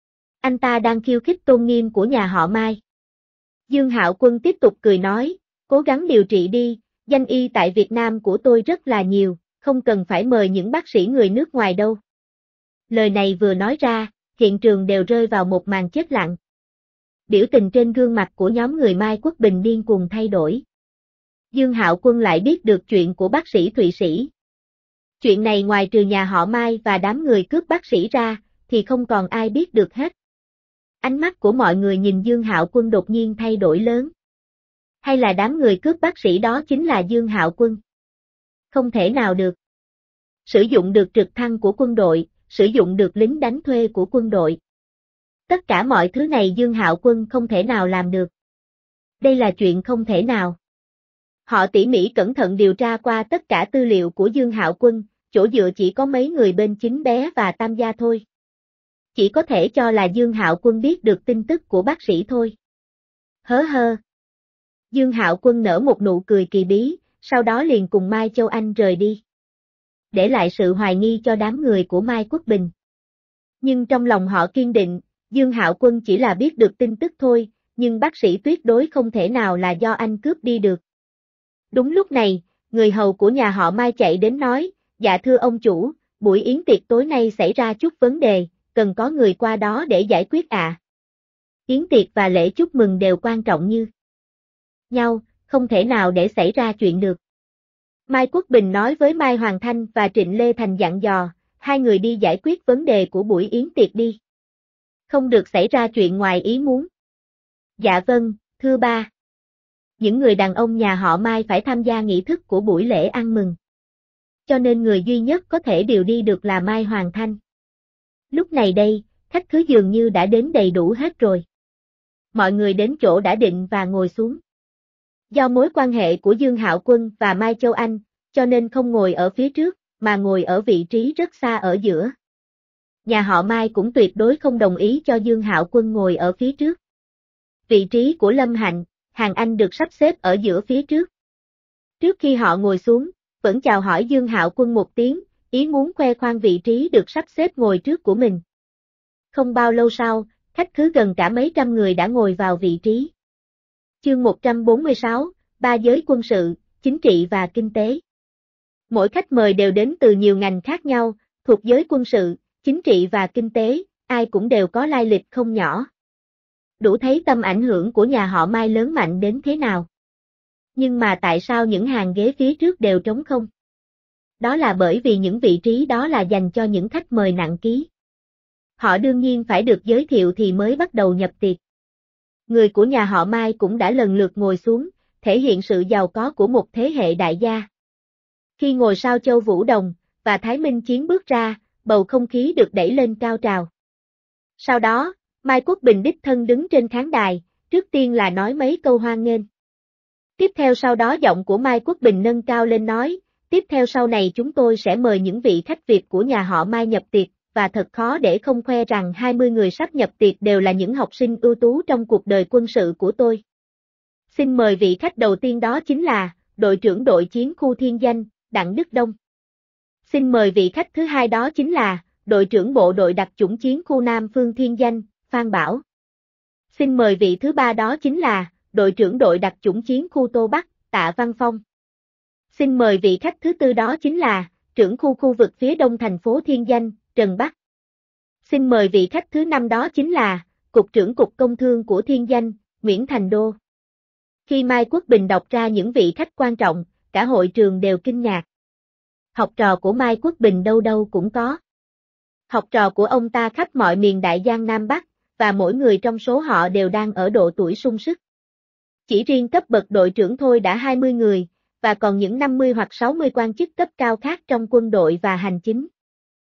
Anh ta đang khiêu khích tôn nghiêm của nhà họ Mai. Dương Hạo Quân tiếp tục cười nói, cố gắng điều trị đi, danh y tại Việt Nam của tôi rất là nhiều, không cần phải mời những bác sĩ người nước ngoài đâu. Lời này vừa nói ra, hiện trường đều rơi vào một màn chết lặng. Biểu tình trên gương mặt của nhóm người Mai Quốc Bình điên cuồng thay đổi. Dương Hạo Quân lại biết được chuyện của bác sĩ Thụy Sĩ. Chuyện này ngoài trừ nhà họ Mai và đám người cướp bác sĩ ra, thì không còn ai biết được hết. Ánh mắt của mọi người nhìn Dương Hạo Quân đột nhiên thay đổi lớn. Hay là đám người cướp bác sĩ đó chính là Dương Hạo Quân? Không thể nào được. Sử dụng được trực thăng của quân đội, sử dụng được lính đánh thuê của quân đội. Tất cả mọi thứ này Dương Hạo Quân không thể nào làm được. Đây là chuyện không thể nào. Họ tỉ mỉ cẩn thận điều tra qua tất cả tư liệu của Dương Hạo Quân, chỗ dựa chỉ có mấy người bên Chính Bé và Tam Gia thôi. Chỉ có thể cho là Dương Hạo Quân biết được tin tức của bác sĩ thôi. Hớ hơ. Dương Hạo Quân nở một nụ cười kỳ bí, sau đó liền cùng Mai Châu Anh rời đi. Để lại sự hoài nghi cho đám người của Mai Quốc Bình. Nhưng trong lòng họ kiên định, Dương Hạo Quân chỉ là biết được tin tức thôi, nhưng bác sĩ tuyệt đối không thể nào là do anh cướp đi được. Đúng lúc này, người hầu của nhà họ Mai chạy đến nói, dạ thưa ông chủ, buổi yến tiệc tối nay xảy ra chút vấn đề, cần có người qua đó để giải quyết ạ. Yến tiệc và lễ chúc mừng đều quan trọng như nhau, không thể nào để xảy ra chuyện được. Mai Quốc Bình nói với Mai Hoàng Thanh và Trịnh Lê Thành dặn dò, hai người đi giải quyết vấn đề của buổi yến tiệc đi. Không được xảy ra chuyện ngoài ý muốn. Dạ vâng, thưa ba. Những người đàn ông nhà họ Mai phải tham gia nghi thức của buổi lễ ăn mừng. Cho nên người duy nhất có thể điều đi được là Mai Hoàng Thanh. Lúc này đây, khách khứa dường như đã đến đầy đủ hết rồi. Mọi người đến chỗ đã định và ngồi xuống. Do mối quan hệ của Dương Hạo Quân và Mai Châu Anh, cho nên không ngồi ở phía trước, mà ngồi ở vị trí rất xa ở giữa. Nhà họ Mai cũng tuyệt đối không đồng ý cho Dương Hạo Quân ngồi ở phía trước. Vị trí của Lâm Hạnh, Hàn Anh được sắp xếp ở giữa phía trước. Trước khi họ ngồi xuống, vẫn chào hỏi Dương Hạo Quân một tiếng, ý muốn khoe khoang vị trí được sắp xếp ngồi trước của mình. Không bao lâu sau, khách khứa gần cả mấy trăm người đã ngồi vào vị trí. Chương 146, ba giới quân sự, chính trị và kinh tế. Mỗi khách mời đều đến từ nhiều ngành khác nhau, thuộc giới quân sự, chính trị và kinh tế, ai cũng đều có lai lịch không nhỏ. Đủ thấy tầm ảnh hưởng của nhà họ Mai lớn mạnh đến thế nào. Nhưng mà tại sao những hàng ghế phía trước đều trống không? Đó là bởi vì những vị trí đó là dành cho những khách mời nặng ký. Họ đương nhiên phải được giới thiệu thì mới bắt đầu nhập tiệc. Người của nhà họ Mai cũng đã lần lượt ngồi xuống, thể hiện sự giàu có của một thế hệ đại gia. Khi ngồi sau Châu Vũ Đồng và Thái Minh Chiến bước ra, bầu không khí được đẩy lên cao trào. Sau đó, Mai Quốc Bình đích thân đứng trên khán đài, trước tiên là nói mấy câu hoan nghênh. Tiếp theo sau đó giọng của Mai Quốc Bình nâng cao lên nói, tiếp theo sau này chúng tôi sẽ mời những vị khách Việt của nhà họ Mai nhập tiệc, và thật khó để không khoe rằng 20 người sắp nhập tiệc đều là những học sinh ưu tú trong cuộc đời quân sự của tôi. Xin mời vị khách đầu tiên đó chính là, đội trưởng đội chiến khu Thiên Danh, Đặng Đức Đông. Xin mời vị khách thứ hai đó chính là, đội trưởng bộ đội đặc chủng chiến khu Nam Phương Thiên Danh, Phan Bảo. Xin mời vị thứ ba đó chính là, đội trưởng đội đặc chủng chiến khu Tô Bắc, Tạ Văn Phong. Xin mời vị khách thứ tư đó chính là, trưởng khu vực phía đông thành phố Thiên Danh, Trần Bắc. Xin mời vị khách thứ năm đó chính là, Cục trưởng Cục Công Thương của Thiên Danh, Nguyễn Thành Đô. Khi Mai Quốc Bình đọc ra những vị khách quan trọng, cả hội trường đều kinh ngạc. Học trò của Mai Quốc Bình đâu đâu cũng có. Học trò của ông ta khắp mọi miền Đại Giang Nam Bắc, và mỗi người trong số họ đều đang ở độ tuổi sung sức. Chỉ riêng cấp bậc đội trưởng thôi đã 20 người, và còn những 50 hoặc 60 quan chức cấp cao khác trong quân đội và hành chính.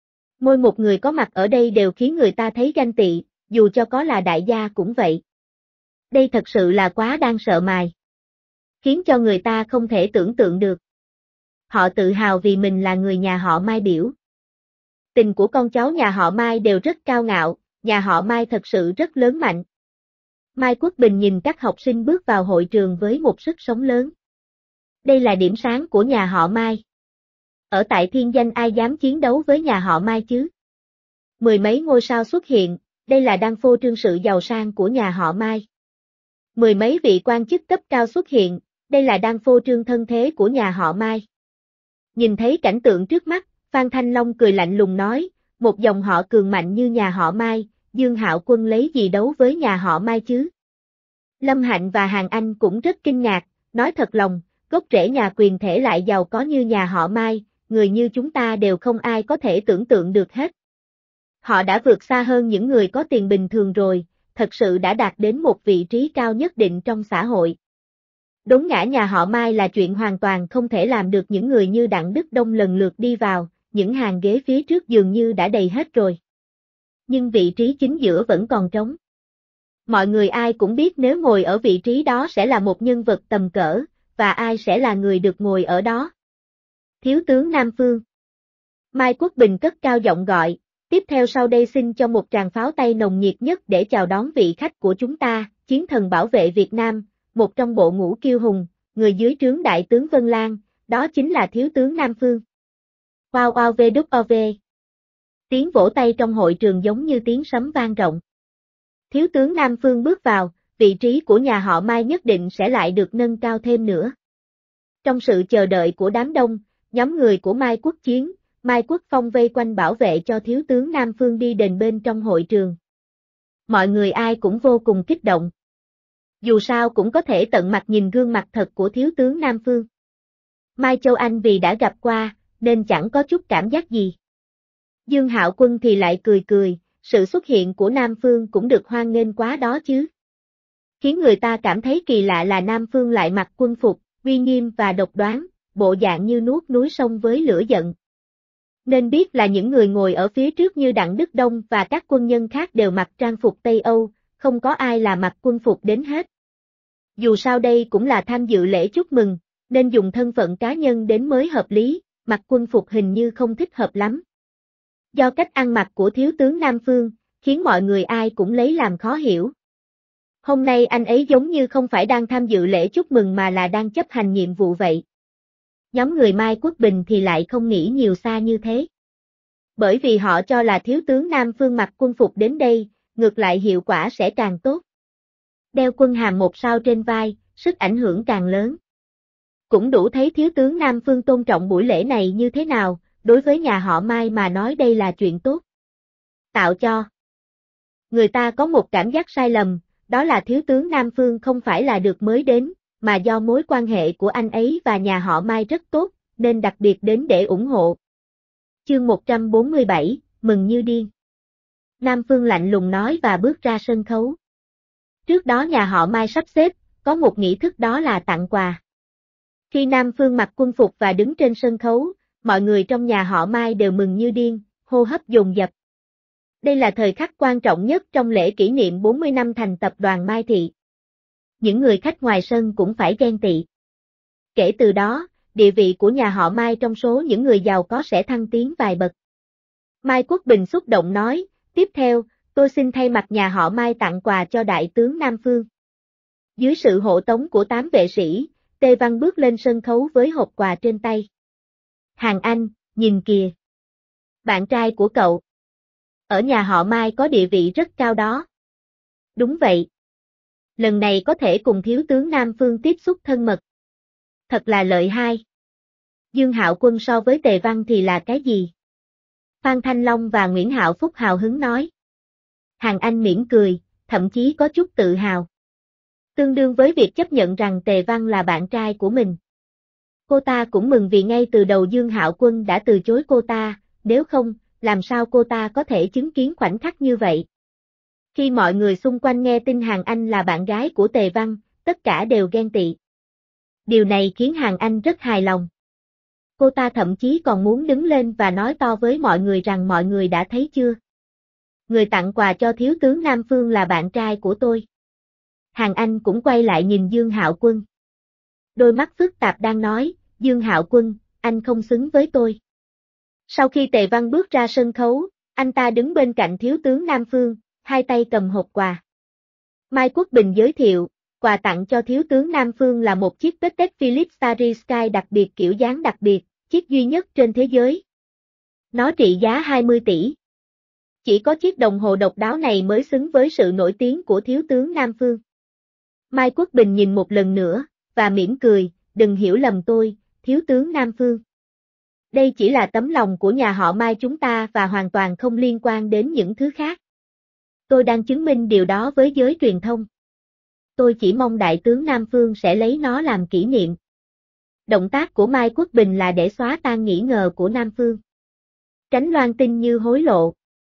Mỗi một người có mặt ở đây đều khiến người ta thấy ganh tị, dù cho có là đại gia cũng vậy. Đây thật sự là quá đáng sợ mài. Khiến cho người ta không thể tưởng tượng được. Họ tự hào vì mình là người nhà họ Mai biểu. Tình của con cháu nhà họ Mai đều rất cao ngạo, nhà họ Mai thật sự rất lớn mạnh. Mai Quốc Bình nhìn các học sinh bước vào hội trường với một sức sống lớn. Đây là điểm sáng của nhà họ Mai. Ở tại thiên danh ai dám chiến đấu với nhà họ Mai chứ? Mười mấy ngôi sao xuất hiện, đây là đang phô trương sự giàu sang của nhà họ Mai. Mười mấy vị quan chức cấp cao xuất hiện, đây là đang phô trương thân thế của nhà họ Mai. Nhìn thấy cảnh tượng trước mắt, Phan Thanh Long cười lạnh lùng nói, một dòng họ cường mạnh như nhà họ Mai, Dương Hạo Quân lấy gì đấu với nhà họ Mai chứ? Lâm Hạnh và Hàng Anh cũng rất kinh ngạc, nói thật lòng, gốc rễ nhà quyền thể lại giàu có như nhà họ Mai, người như chúng ta đều không ai có thể tưởng tượng được hết. Họ đã vượt xa hơn những người có tiền bình thường rồi, thật sự đã đạt đến một vị trí cao nhất định trong xã hội. Đốn ngã nhà họ Mai là chuyện hoàn toàn không thể làm được, những người như Đặng Đức Đông lần lượt đi vào, những hàng ghế phía trước dường như đã đầy hết rồi. Nhưng vị trí chính giữa vẫn còn trống. Mọi người ai cũng biết nếu ngồi ở vị trí đó sẽ là một nhân vật tầm cỡ, và ai sẽ là người được ngồi ở đó. Thiếu tướng Nam Phương. Mai Quốc Bình cất cao giọng gọi, tiếp theo sau đây xin cho một tràng pháo tay nồng nhiệt nhất để chào đón vị khách của chúng ta, chiến thần bảo vệ Việt Nam, một trong bộ ngũ kiêu hùng, người dưới trướng đại tướng Vân Lan, đó chính là thiếu tướng Nam Phương. Wow wow vđv. Tiếng vỗ tay trong hội trường giống như tiếng sấm vang rộng. Thiếu tướng Nam Phương bước vào, vị trí của nhà họ Mai nhất định sẽ lại được nâng cao thêm nữa. Trong sự chờ đợi của đám đông, nhóm người của Mai Quốc Chiến, Mai Quốc Phong vây quanh bảo vệ cho thiếu tướng Nam Phương đi đến bên trong hội trường. Mọi người ai cũng vô cùng kích động. Dù sao cũng có thể tận mặt nhìn gương mặt thật của thiếu tướng Nam Phương. Mai Châu Anh vì đã gặp qua, nên chẳng có chút cảm giác gì. Dương Hạo Quân thì lại cười cười, sự xuất hiện của Nam Phương cũng được hoan nghênh quá đó chứ. Khiến người ta cảm thấy kỳ lạ là Nam Phương lại mặc quân phục, uy nghiêm và độc đoán, bộ dạng như nuốt núi sông với lửa giận. Nên biết là những người ngồi ở phía trước như Đặng Đức Đông và các quân nhân khác đều mặc trang phục Tây Âu, không có ai là mặc quân phục đến hết. Dù sao đây cũng là tham dự lễ chúc mừng, nên dùng thân phận cá nhân đến mới hợp lý, mặc quân phục hình như không thích hợp lắm. Do cách ăn mặc của thiếu tướng Nam Phương, khiến mọi người ai cũng lấy làm khó hiểu. Hôm nay anh ấy giống như không phải đang tham dự lễ chúc mừng mà là đang chấp hành nhiệm vụ vậy. Nhóm người Mai Quốc Bình thì lại không nghĩ nhiều xa như thế. Bởi vì họ cho là thiếu tướng Nam Phương mặc quân phục đến đây, ngược lại hiệu quả sẽ càng tốt. Đeo quân hàm 1 sao trên vai, sức ảnh hưởng càng lớn. Cũng đủ thấy thiếu tướng Nam Phương tôn trọng buổi lễ này như thế nào, đối với nhà họ Mai mà nói đây là chuyện tốt. Tạo cho người ta có một cảm giác sai lầm, đó là thiếu tướng Nam Phương không phải là được mới đến, mà do mối quan hệ của anh ấy và nhà họ Mai rất tốt, nên đặc biệt đến để ủng hộ. Chương 147, mừng như điên. Nam Phương lạnh lùng nói và bước ra sân khấu. Trước đó nhà họ Mai sắp xếp, có một nghi thức đó là tặng quà. Khi Nam Phương mặc quân phục và đứng trên sân khấu, mọi người trong nhà họ Mai đều mừng như điên, hô hấp dồn dập. Đây là thời khắc quan trọng nhất trong lễ kỷ niệm 40 năm thành tập đoàn Mai Thị. Những người khách ngoài sân cũng phải ghen tị. Kể từ đó, địa vị của nhà họ Mai trong số những người giàu có sẽ thăng tiến vài bậc. Mai Quốc Bình xúc động nói, tiếp theo, tôi xin thay mặt nhà họ Mai tặng quà cho đại tướng Nam Phương. Dưới sự hộ tống của 8 vệ sĩ, Tê Văn bước lên sân khấu với hộp quà trên tay. Hàng Anh, nhìn kìa. Bạn trai của cậu. Ở nhà họ Mai có địa vị rất cao đó. Đúng vậy. Lần này có thể cùng thiếu tướng Nam Phương tiếp xúc thân mật. Thật là lợi hai. Dương Hạo Quân so với Tề Văn thì là cái gì? Phan Thanh Long và Nguyễn Hạo Phúc hào hứng nói. Hàng Anh mỉm cười, thậm chí có chút tự hào. Tương đương với việc chấp nhận rằng Tề Văn là bạn trai của mình. Cô ta cũng mừng vì ngay từ đầu Dương Hạo Quân đã từ chối cô ta, nếu không, làm sao cô ta có thể chứng kiến khoảnh khắc như vậy. Khi mọi người xung quanh nghe tin Hàn Anh là bạn gái của Tề Văn, tất cả đều ghen tị. Điều này khiến Hàn Anh rất hài lòng. Cô ta thậm chí còn muốn đứng lên và nói to với mọi người rằng mọi người đã thấy chưa? Người tặng quà cho thiếu tướng Nam Phương là bạn trai của tôi. Hàn Anh cũng quay lại nhìn Dương Hạo Quân. Đôi mắt phức tạp đang nói, Dương Hạo Quân, anh không xứng với tôi. Sau khi Tề Văn bước ra sân khấu, anh ta đứng bên cạnh thiếu tướng Nam Phương, hai tay cầm hộp quà. Mai Quốc Bình giới thiệu, quà tặng cho thiếu tướng Nam Phương là một chiếc Patek Philippe Starry Sky đặc biệt kiểu dáng đặc biệt, chiếc duy nhất trên thế giới. Nó trị giá 20 tỷ. Chỉ có chiếc đồng hồ độc đáo này mới xứng với sự nổi tiếng của thiếu tướng Nam Phương. Mai Quốc Bình nhìn một lần nữa, và mỉm cười, đừng hiểu lầm tôi, thiếu tướng Nam Phương. Đây chỉ là tấm lòng của nhà họ Mai chúng ta và hoàn toàn không liên quan đến những thứ khác. Tôi đang chứng minh điều đó với giới truyền thông. Tôi chỉ mong đại tướng Nam Phương sẽ lấy nó làm kỷ niệm. Động tác của Mai Quốc Bình là để xóa tan nghi ngờ của Nam Phương. Tránh loan tin như hối lộ.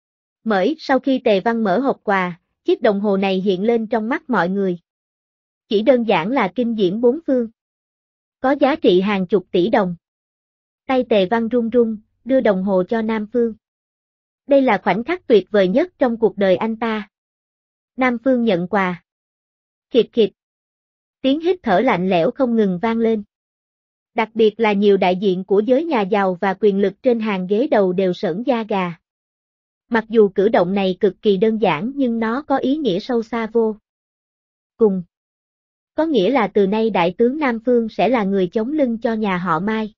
Bởi sau khi Tề Văn mở hộp quà, chiếc đồng hồ này hiện lên trong mắt mọi người. Chỉ đơn giản là kinh diễm bốn phương. Có giá trị hàng chục tỷ đồng. Tay Tề Văn run run, đưa đồng hồ cho Nam Phương. Đây là khoảnh khắc tuyệt vời nhất trong cuộc đời anh ta. Nam Phương nhận quà. Khịt khịt. Tiếng hít thở lạnh lẽo không ngừng vang lên. Đặc biệt là nhiều đại diện của giới nhà giàu và quyền lực trên hàng ghế đầu đều sởn da gà. Mặc dù cử động này cực kỳ đơn giản nhưng nó có ý nghĩa sâu xa vô cùng. Có nghĩa là từ nay đại tướng Nam Phương sẽ là người chống lưng cho nhà họ Mai.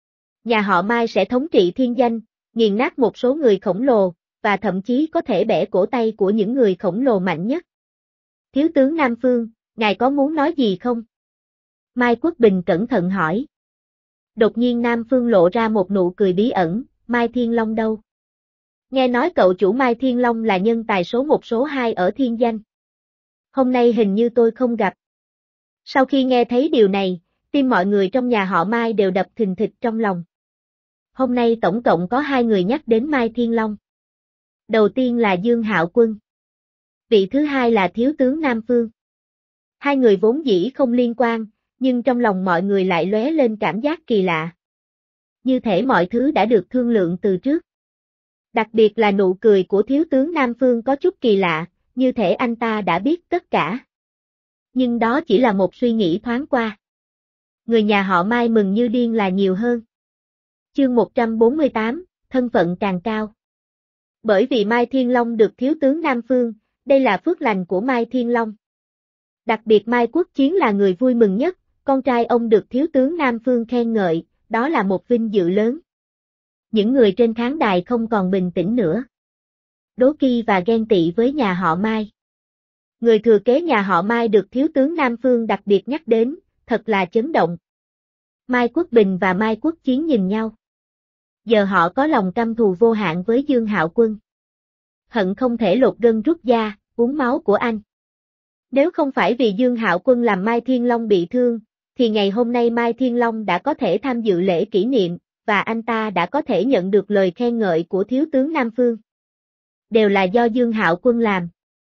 Nhà họ Mai sẽ thống trị thiên danh, nghiền nát một số người khổng lồ, và thậm chí có thể bẻ cổ tay của những người khổng lồ mạnh nhất. Thiếu tướng Nam Phương, ngài có muốn nói gì không? Mai Quốc Bình cẩn thận hỏi. Đột nhiên Nam Phương lộ ra một nụ cười bí ẩn, Mai Thiên Long đâu? Nghe nói cậu chủ Mai Thiên Long là nhân tài số 1 số 2 ở thiên danh. Hôm nay hình như tôi không gặp. Sau khi nghe thấy điều này, tim mọi người trong nhà họ Mai đều đập thình thịch trong lòng. Hôm nay tổng cộng có 2 người nhắc đến Mai Thiên Long. Đầu tiên là Dương Hạo Quân. Vị thứ hai là thiếu tướng Nam Phương. 2 người vốn dĩ không liên quan, nhưng trong lòng mọi người lại lóe lên cảm giác kỳ lạ. Như thể mọi thứ đã được thương lượng từ trước. Đặc biệt là nụ cười của thiếu tướng Nam Phương có chút kỳ lạ, như thể anh ta đã biết tất cả. Nhưng đó chỉ là một suy nghĩ thoáng qua. Người nhà họ Mai mừng như điên là nhiều hơn. Chương 148, thân phận càng cao. Bởi vì Mai Thiên Long được thiếu tướng Nam Phương, đây là phước lành của Mai Thiên Long. Đặc biệt Mai Quốc Chiến là người vui mừng nhất, con trai ông được thiếu tướng Nam Phương khen ngợi, đó là một vinh dự lớn. Những người trên khán đài không còn bình tĩnh nữa. Đố kỵ và ghen tị với nhà họ Mai. Người thừa kế nhà họ Mai được thiếu tướng Nam Phương đặc biệt nhắc đến, thật là chấn động. Mai Quốc Bình và Mai Quốc Chiến nhìn nhau. Giờ họ có lòng căm thù vô hạn với Dương Hạo Quân. Hận không thể lột gân rút da, uống máu của anh. Nếu không phải vì Dương Hạo Quân làm Mai Thiên Long bị thương, thì ngày hôm nay Mai Thiên Long đã có thể tham dự lễ kỷ niệm, và anh ta đã có thể nhận được lời khen ngợi của thiếu tướng Nam Phương. Đều là do Dương Hạo Quân làm.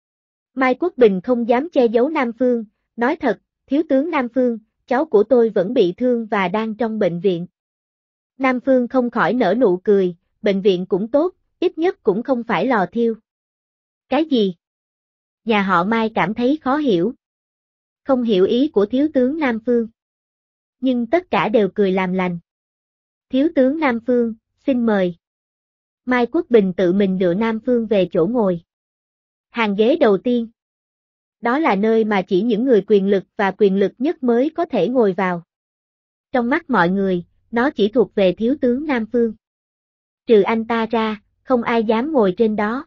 Mai Quốc Bình không dám che giấu Nam Phương, nói thật, thiếu tướng Nam Phương, cháu của tôi vẫn bị thương và đang trong bệnh viện. Nam Phương không khỏi nở nụ cười, bệnh viện cũng tốt, ít nhất cũng không phải lò thiêu. Cái gì? Nhà họ Mai cảm thấy khó hiểu. Không hiểu ý của thiếu tướng Nam Phương. Nhưng tất cả đều cười làm lành. Thiếu tướng Nam Phương, xin mời. Mai Quốc Bình tự mình đưa Nam Phương về chỗ ngồi. Hàng ghế đầu tiên. Đó là nơi mà chỉ những người quyền lực nhất mới có thể ngồi vào. Trong mắt mọi người, nó chỉ thuộc về thiếu tướng Nam Phương. Trừ anh ta ra, không ai dám ngồi trên đó.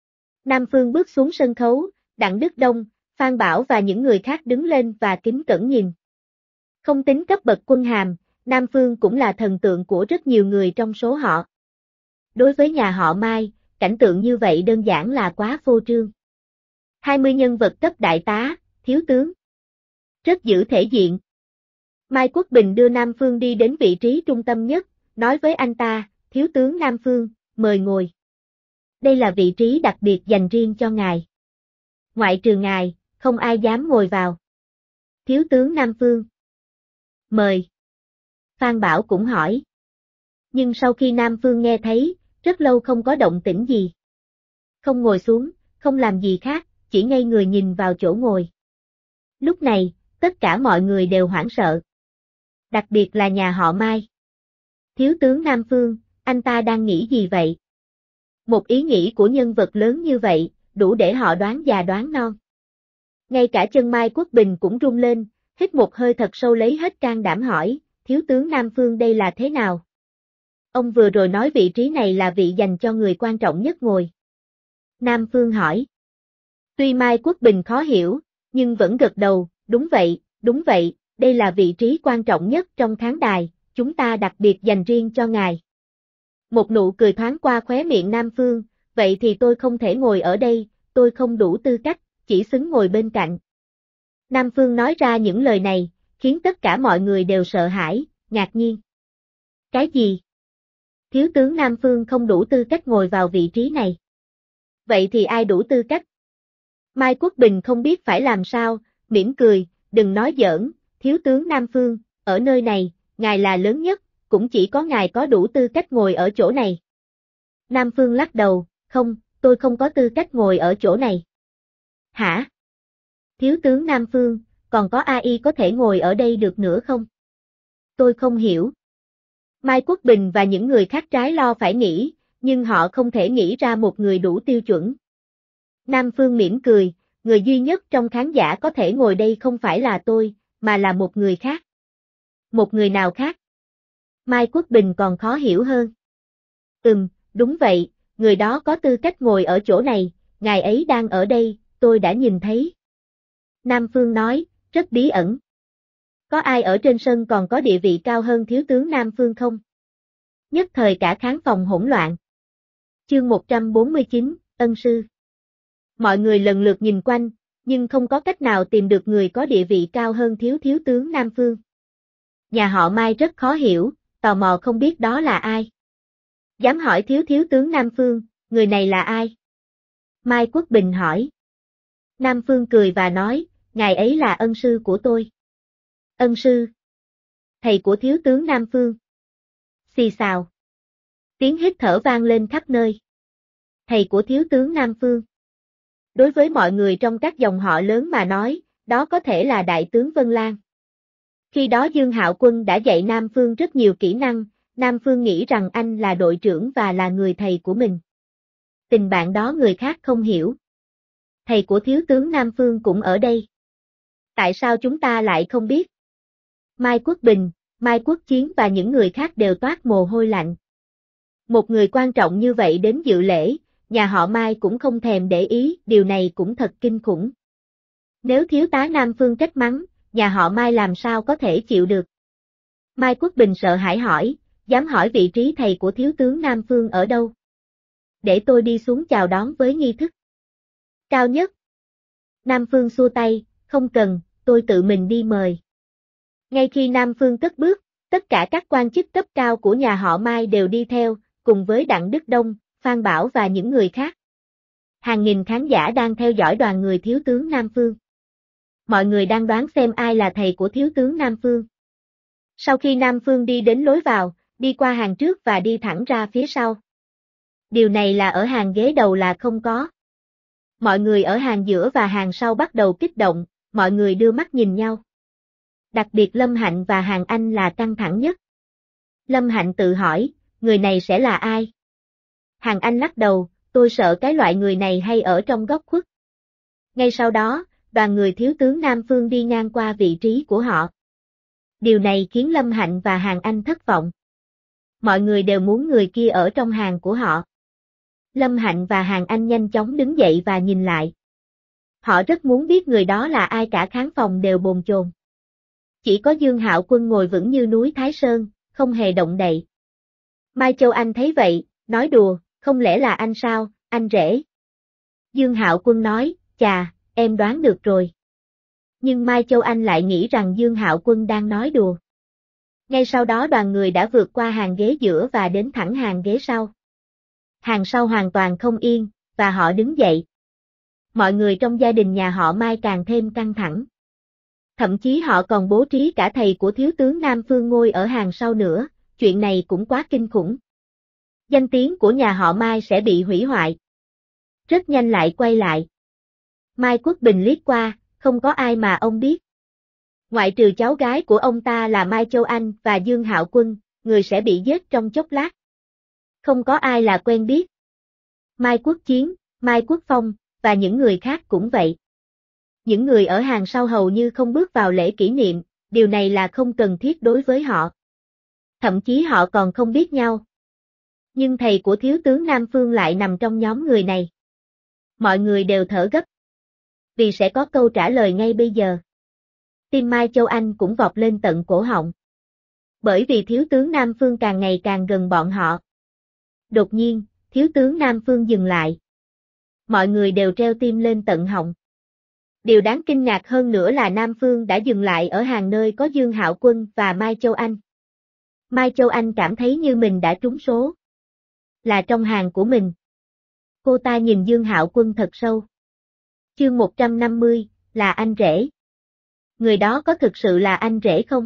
Nam Phương bước xuống sân khấu, Đặng Đức Đông, Phan Bảo và những người khác đứng lên và kính cẩn nhìn. Không tính cấp bậc quân hàm, Nam Phương cũng là thần tượng của rất nhiều người trong số họ. Đối với nhà họ Mai, cảnh tượng như vậy đơn giản là quá phô trương. 20 nhân vật cấp đại tá, thiếu tướng. Rất giữ thể diện. Mai Quốc Bình đưa Nam Phương đi đến vị trí trung tâm nhất, nói với anh ta, thiếu tướng Nam Phương, mời ngồi. Đây là vị trí đặc biệt dành riêng cho ngài. Ngoại trừ ngài, không ai dám ngồi vào. Thiếu tướng Nam Phương. Mời. Phan Bảo cũng hỏi. Nhưng sau khi Nam Phương nghe thấy, rất lâu không có động tĩnh gì. Không ngồi xuống, không làm gì khác, chỉ ngây người nhìn vào chỗ ngồi. Lúc này, tất cả mọi người đều hoảng sợ. Đặc biệt là nhà họ Mai. Thiếu tướng Nam Phương, anh ta đang nghĩ gì vậy? Một ý nghĩ của nhân vật lớn như vậy, đủ để họ đoán già đoán non. Ngay cả chân Mai Quốc Bình cũng run lên, hít một hơi thật sâu lấy hết can đảm hỏi, thiếu tướng Nam Phương đây là thế nào? Ông vừa rồi nói vị trí này là vị dành cho người quan trọng nhất ngồi. Nam Phương hỏi. Tuy Mai Quốc Bình khó hiểu, nhưng vẫn gật đầu, đúng vậy, đây là vị trí quan trọng nhất trong khán đài, chúng ta đặc biệt dành riêng cho ngài. Một nụ cười thoáng qua khóe miệng Nam Phương, vậy thì tôi không thể ngồi ở đây, tôi không đủ tư cách, chỉ xứng ngồi bên cạnh. Nam Phương nói ra những lời này, khiến tất cả mọi người đều sợ hãi, ngạc nhiên. Cái gì? Thiếu tướng Nam Phương không đủ tư cách ngồi vào vị trí này. Vậy thì ai đủ tư cách? Mai Quốc Bình không biết phải làm sao, mỉm cười, đừng nói giỡn, thiếu tướng Nam Phương, ở nơi này, ngài là lớn nhất, cũng chỉ có ngài có đủ tư cách ngồi ở chỗ này. Nam Phương lắc đầu, không, tôi không có tư cách ngồi ở chỗ này. Hả? Thiếu tướng Nam Phương, còn có ai có thể ngồi ở đây được nữa không? Tôi không hiểu. Mai Quốc Bình và những người khác trái lo phải nghĩ, nhưng họ không thể nghĩ ra một người đủ tiêu chuẩn. Nam Phương mỉm cười, người duy nhất trong khán giả có thể ngồi đây không phải là tôi, mà là một người khác. Một người nào khác? Mai Quốc Bình còn khó hiểu hơn. Đúng vậy, người đó có tư cách ngồi ở chỗ này, ngài ấy đang ở đây, tôi đã nhìn thấy. Nam Phương nói, rất bí ẩn. Có ai ở trên sân còn có địa vị cao hơn thiếu tướng Nam Phương không? Nhất thời cả khán phòng hỗn loạn. Chương 149, Ân Sư. Mọi người lần lượt nhìn quanh, nhưng không có cách nào tìm được người có địa vị cao hơn thiếu tướng Nam Phương. Nhà họ Mai rất khó hiểu, tò mò không biết đó là ai. Dám hỏi thiếu tướng Nam Phương, người này là ai? Mai Quốc Bình hỏi. Nam Phương cười và nói, ngài ấy là ân sư của tôi. Ân sư? Thầy của thiếu tướng Nam Phương. Xì xào. Tiếng hít thở vang lên khắp nơi. Thầy của thiếu tướng Nam Phương. Đối với mọi người trong các dòng họ lớn mà nói, đó có thể là đại tướng Vân Lan. Khi đó Dương Hạo Quân đã dạy Nam Phương rất nhiều kỹ năng, Nam Phương nghĩ rằng anh là đội trưởng và là người thầy của mình. Tình bạn đó người khác không hiểu. Thầy của thiếu tướng Nam Phương cũng ở đây. Tại sao chúng ta lại không biết? Mai Quốc Bình, Mai Quốc Chiến và những người khác đều toát mồ hôi lạnh. Một người quan trọng như vậy đến dự lễ, nhà họ Mai cũng không thèm để ý, điều này cũng thật kinh khủng. Nếu thiếu tá Nam Phương trách mắng, nhà họ Mai làm sao có thể chịu được? Mai Quốc Bình sợ hãi hỏi, dám hỏi vị trí thầy của thiếu tướng Nam Phương ở đâu? Để tôi đi xuống chào đón với nghi thức. Cao nhất. Nam Phương xua tay, không cần, tôi tự mình đi mời. Ngay khi Nam Phương cất bước, tất cả các quan chức cấp cao của nhà họ Mai đều đi theo, cùng với Đặng Đức Đông, Phan Bảo và những người khác. Hàng nghìn khán giả đang theo dõi đoàn người thiếu tướng Nam Phương. Mọi người đang đoán xem ai là thầy của thiếu tướng Nam Phương. Sau khi Nam Phương đi đến lối vào, đi qua hàng trước và đi thẳng ra phía sau. Điều này là ở hàng ghế đầu là không có. Mọi người ở hàng giữa và hàng sau bắt đầu kích động, mọi người đưa mắt nhìn nhau. Đặc biệt Lâm Hạnh và Hàng Anh là căng thẳng nhất. Lâm Hạnh tự hỏi, người này sẽ là ai? Hàng Anh lắc đầu, tôi sợ cái loại người này hay ở trong góc khuất. Ngay sau đó, đoàn người thiếu tướng Nam Phương đi ngang qua vị trí của họ. Điều này khiến Lâm Hạnh và Hàng Anh thất vọng. Mọi người đều muốn người kia ở trong hàng của họ. Lâm Hạnh và Hàng Anh nhanh chóng đứng dậy và nhìn lại. Họ rất muốn biết người đó là ai, cả khán phòng đều bồn chồn. Chỉ có Dương Hạo Quân ngồi vững như núi Thái Sơn, không hề động đậy. Mai Châu Anh thấy vậy, nói đùa, không lẽ là anh sao, anh rể? Dương Hạo Quân nói, chà, em đoán được rồi. Nhưng Mai Châu Anh lại nghĩ rằng Dương Hạo Quân đang nói đùa. Ngay sau đó đoàn người đã vượt qua hàng ghế giữa và đến thẳng hàng ghế sau. Hàng sau hoàn toàn không yên, và họ đứng dậy. Mọi người trong gia đình nhà họ Mai càng thêm căng thẳng. Thậm chí họ còn bố trí cả thầy của thiếu tướng Nam Phương ngồi ở hàng sau nữa, chuyện này cũng quá kinh khủng. Danh tiếng của nhà họ Mai sẽ bị hủy hoại. Rất nhanh lại quay lại. Mai Quốc Bình liếc qua, không có ai mà ông biết. Ngoại trừ cháu gái của ông ta là Mai Châu Anh và Dương Hạo Quân, người sẽ bị giết trong chốc lát. Không có ai là quen biết. Mai Quốc Chiến, Mai Quốc Phong, và những người khác cũng vậy. Những người ở hàng sau hầu như không bước vào lễ kỷ niệm, điều này là không cần thiết đối với họ. Thậm chí họ còn không biết nhau. Nhưng thầy của thiếu tướng Nam Phương lại nằm trong nhóm người này. Mọi người đều thở gấp. Vì sẽ có câu trả lời ngay bây giờ. Tim Mai Châu Anh cũng vọt lên tận cổ họng. Bởi vì thiếu tướng Nam Phương càng ngày càng gần bọn họ. Đột nhiên, thiếu tướng Nam Phương dừng lại. Mọi người đều treo tim lên tận họng. Điều đáng kinh ngạc hơn nữa là Nam Phương đã dừng lại ở hàng nơi có Dương Hạo Quân và Mai Châu Anh. Mai Châu Anh cảm thấy như mình đã trúng số. Là trong hàng của mình. Cô ta nhìn Dương Hạo Quân thật sâu. Chương 150, là anh rể. Người đó có thực sự là anh rể không?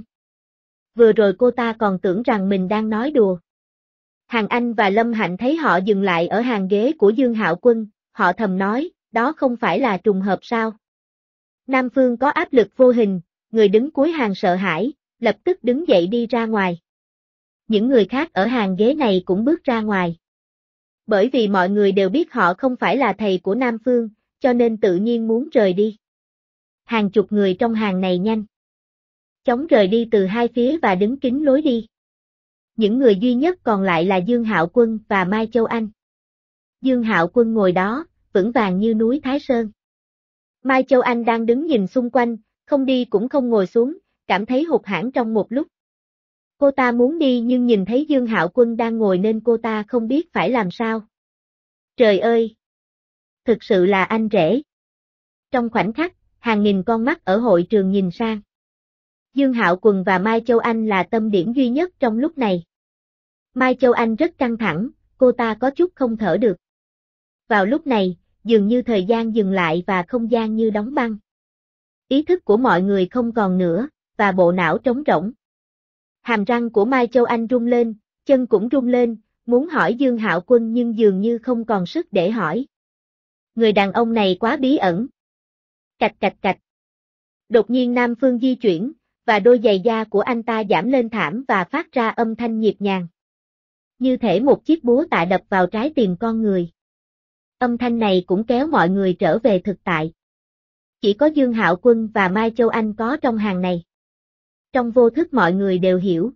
Vừa rồi cô ta còn tưởng rằng mình đang nói đùa. Hàng Anh và Lâm Hạnh thấy họ dừng lại ở hàng ghế của Dương Hạo Quân, họ thầm nói, đó không phải là trùng hợp sao? Nam Phương có áp lực vô hình, người đứng cuối hàng sợ hãi, lập tức đứng dậy đi ra ngoài. Những người khác ở hàng ghế này cũng bước ra ngoài. Bởi vì mọi người đều biết họ không phải là thầy của Nam Phương, cho nên tự nhiên muốn rời đi. Hàng chục người trong hàng này nhanh chóng rời đi từ hai phía và đứng kín lối đi. Những người duy nhất còn lại là Dương Hạo Quân và Mai Châu Anh. Dương Hạo Quân ngồi đó, vững vàng như núi Thái Sơn. Mai Châu Anh đang đứng nhìn xung quanh, không đi cũng không ngồi xuống, cảm thấy hụt hẫng trong một lúc. Cô ta muốn đi nhưng nhìn thấy Dương Hạo Quân đang ngồi nên cô ta không biết phải làm sao. Trời ơi! Thực sự là anh rể. Trong khoảnh khắc, hàng nghìn con mắt ở hội trường nhìn sang. Dương Hạo Quân và Mai Châu Anh là tâm điểm duy nhất trong lúc này. Mai Châu Anh rất căng thẳng, cô ta có chút không thở được. Vào lúc này, dường như thời gian dừng lại và không gian như đóng băng. Ý thức của mọi người không còn nữa, và bộ não trống rỗng. Hàm răng của Mai Châu Anh rung lên, chân cũng rung lên, muốn hỏi Dương Hạo Quân nhưng dường như không còn sức để hỏi. Người đàn ông này quá bí ẩn. Cạch cạch cạch. Đột nhiên Nam Phương di chuyển, và đôi giày da của anh ta giảm lên thảm và phát ra âm thanh nhịp nhàng. Như thể một chiếc búa tạ đập vào trái tim con người. Âm thanh này cũng kéo mọi người trở về thực tại. Chỉ có Dương Hạo Quân và Mai Châu Anh có trong hàng này. Trong vô thức mọi người đều hiểu.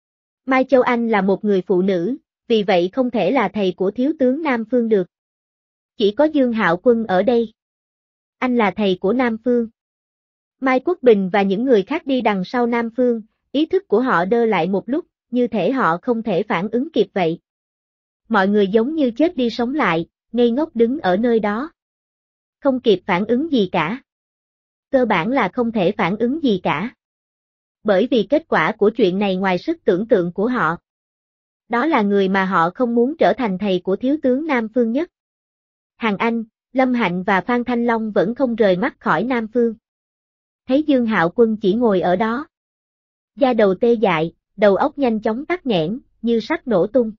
Mai Châu Anh là một người phụ nữ, vì vậy không thể là thầy của thiếu tướng Nam Phương được. Chỉ có Dương Hạo Quân ở đây. Anh là thầy của Nam Phương. Mai Quốc Bình và những người khác đi đằng sau Nam Phương, ý thức của họ đơ lại một lúc, như thể họ không thể phản ứng kịp vậy. Mọi người giống như chết đi sống lại, ngây ngốc đứng ở nơi đó. Không kịp phản ứng gì cả. Cơ bản là không thể phản ứng gì cả. Bởi vì kết quả của chuyện này ngoài sức tưởng tượng của họ. Đó là người mà họ không muốn trở thành thầy của thiếu tướng Nam Phương nhất. Hàng Anh, Lâm Hạnh và Phan Thanh Long vẫn không rời mắt khỏi Nam Phương. Thấy Dương Hạo Quân chỉ ngồi ở đó. Da đầu tê dại, đầu óc nhanh chóng tắc nghẽn, như sắp nổ tung.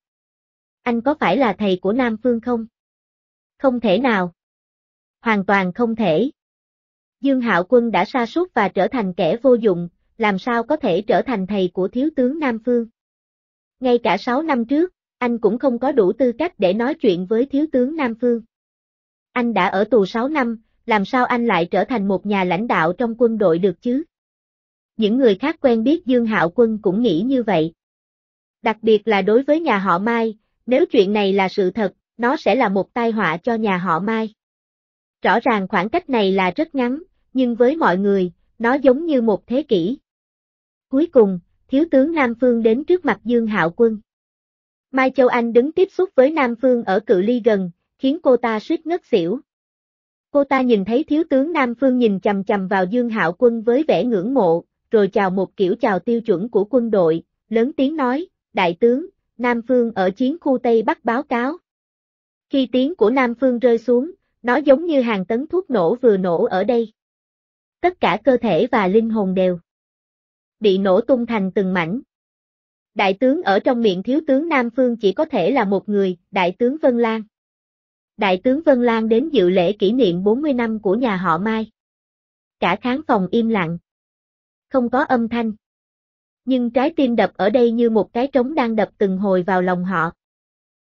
Anh có phải là thầy của Nam Phương không? Không thể nào. Hoàn toàn không thể. Dương Hạo Quân đã sa sút và trở thành kẻ vô dụng, làm sao có thể trở thành thầy của thiếu tướng Nam Phương? Ngay cả 6 năm trước, anh cũng không có đủ tư cách để nói chuyện với thiếu tướng Nam Phương. Anh đã ở tù 6 năm, làm sao anh lại trở thành một nhà lãnh đạo trong quân đội được chứ? Những người khác quen biết Dương Hạo Quân cũng nghĩ như vậy. Đặc biệt là đối với nhà họ Mai, nếu chuyện này là sự thật, nó sẽ là một tai họa cho nhà họ Mai. Rõ ràng khoảng cách này là rất ngắn, nhưng với mọi người, nó giống như một thế kỷ. Cuối cùng, thiếu tướng Nam Phương đến trước mặt Dương Hạo Quân. Mai Châu Anh đứng tiếp xúc với Nam Phương ở cự ly gần, khiến cô ta suýt ngất xỉu. Cô ta nhìn thấy thiếu tướng Nam Phương nhìn chằm chằm vào Dương Hạo Quân với vẻ ngưỡng mộ, rồi chào một kiểu chào tiêu chuẩn của quân đội, lớn tiếng nói, đại tướng, Nam Phương ở chiến khu Tây Bắc báo cáo. Khi tiếng của Nam Phương rơi xuống, nó giống như hàng tấn thuốc nổ vừa nổ ở đây. Tất cả cơ thể và linh hồn đều bị nổ tung thành từng mảnh. Đại tướng ở trong miệng thiếu tướng Nam Phương chỉ có thể là một người, Đại tướng Vân Lan. Đại tướng Vân Lan đến dự lễ kỷ niệm 40 năm của nhà họ Mai. Cả khán phòng im lặng. Không có âm thanh. Nhưng trái tim đập ở đây như một cái trống đang đập từng hồi vào lòng họ.